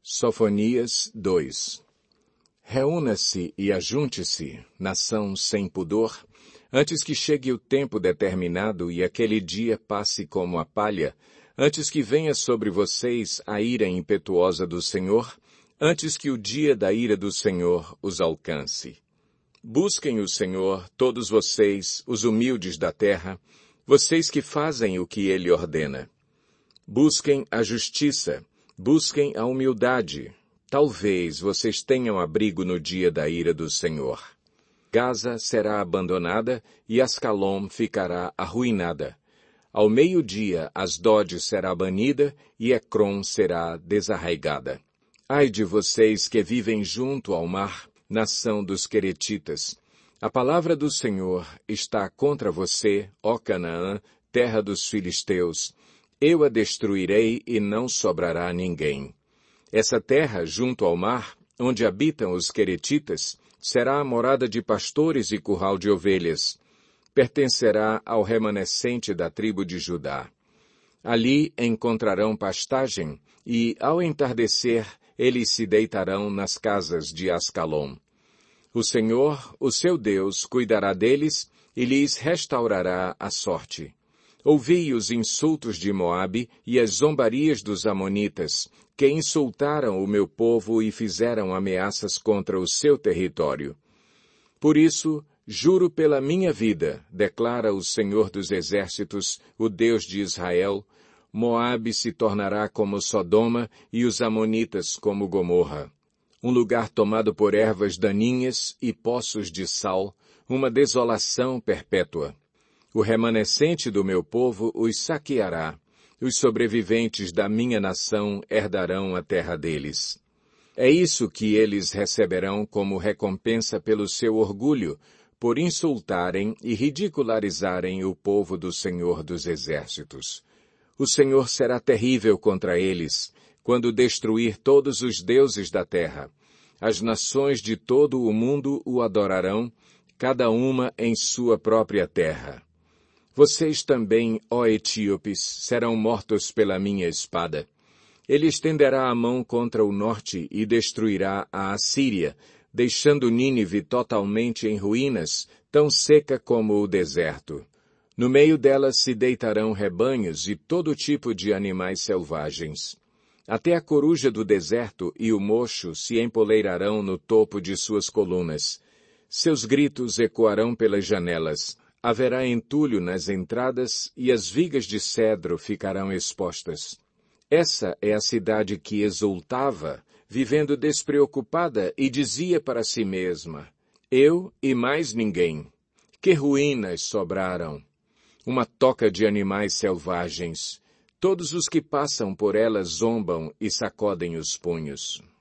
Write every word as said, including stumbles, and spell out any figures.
Sofonias dois. Reúna-se e ajunte-se, nação sem pudor, antes que chegue o tempo determinado e aquele dia passe como a palha, antes que venha sobre vocês a ira impetuosa do Senhor, antes que o dia da ira do Senhor os alcance. Busquem o Senhor, todos vocês, os humildes da terra, vocês que fazem o que Ele ordena. Busquem a justiça, busquem a humildade. Talvez vocês tenham abrigo no dia da ira do Senhor. Gaza será abandonada e Ascalon ficará arruinada. Ao meio-dia Asdod será banida e Ecrom será desarraigada. Ai de vocês que vivem junto ao mar, nação dos Queretitas. A palavra do Senhor está contra você, ó Canaã, terra dos filisteus. Eu a destruirei e não sobrará ninguém. Essa terra, junto ao mar, onde habitam os Queretitas, será a morada de pastores e curral de ovelhas. Pertencerá ao remanescente da tribo de Judá. Ali encontrarão pastagem e, ao entardecer, eles se deitarão nas casas de Ascalon. O Senhor, o seu Deus, cuidará deles e lhes restaurará a sorte. Ouvi os insultos de Moabe e as zombarias dos amonitas, que insultaram o meu povo e fizeram ameaças contra o seu território. Por isso, juro pela minha vida, declara o Senhor dos Exércitos, o Deus de Israel, Moabe se tornará como Sodoma e os amonitas como Gomorra. Um lugar tomado por ervas daninhas e poços de sal, uma desolação perpétua. O remanescente do meu povo os saqueará. Os sobreviventes da minha nação herdarão a terra deles. É isso que eles receberão como recompensa pelo seu orgulho, por insultarem e ridicularizarem o povo do Senhor dos Exércitos. O Senhor será terrível contra eles, quando destruir todos os deuses da terra. As nações de todo o mundo o adorarão, cada uma em sua própria terra. Vocês também, ó etíopes, serão mortos pela minha espada. Ele estenderá a mão contra o norte e destruirá a Assíria, deixando Nínive totalmente em ruínas, tão seca como o deserto. No meio dela se deitarão rebanhos e todo tipo de animais selvagens. Até a coruja do deserto e o mocho se empoleirarão no topo de suas colunas. Seus gritos ecoarão pelas janelas. Haverá entulho nas entradas e as vigas de cedro ficarão expostas. Essa é a cidade que exultava, vivendo despreocupada, e dizia para si mesma, eu e mais ninguém. Que ruínas sobraram! Uma toca de animais selvagens. Todos os que passam por ela zombam e sacodem os punhos.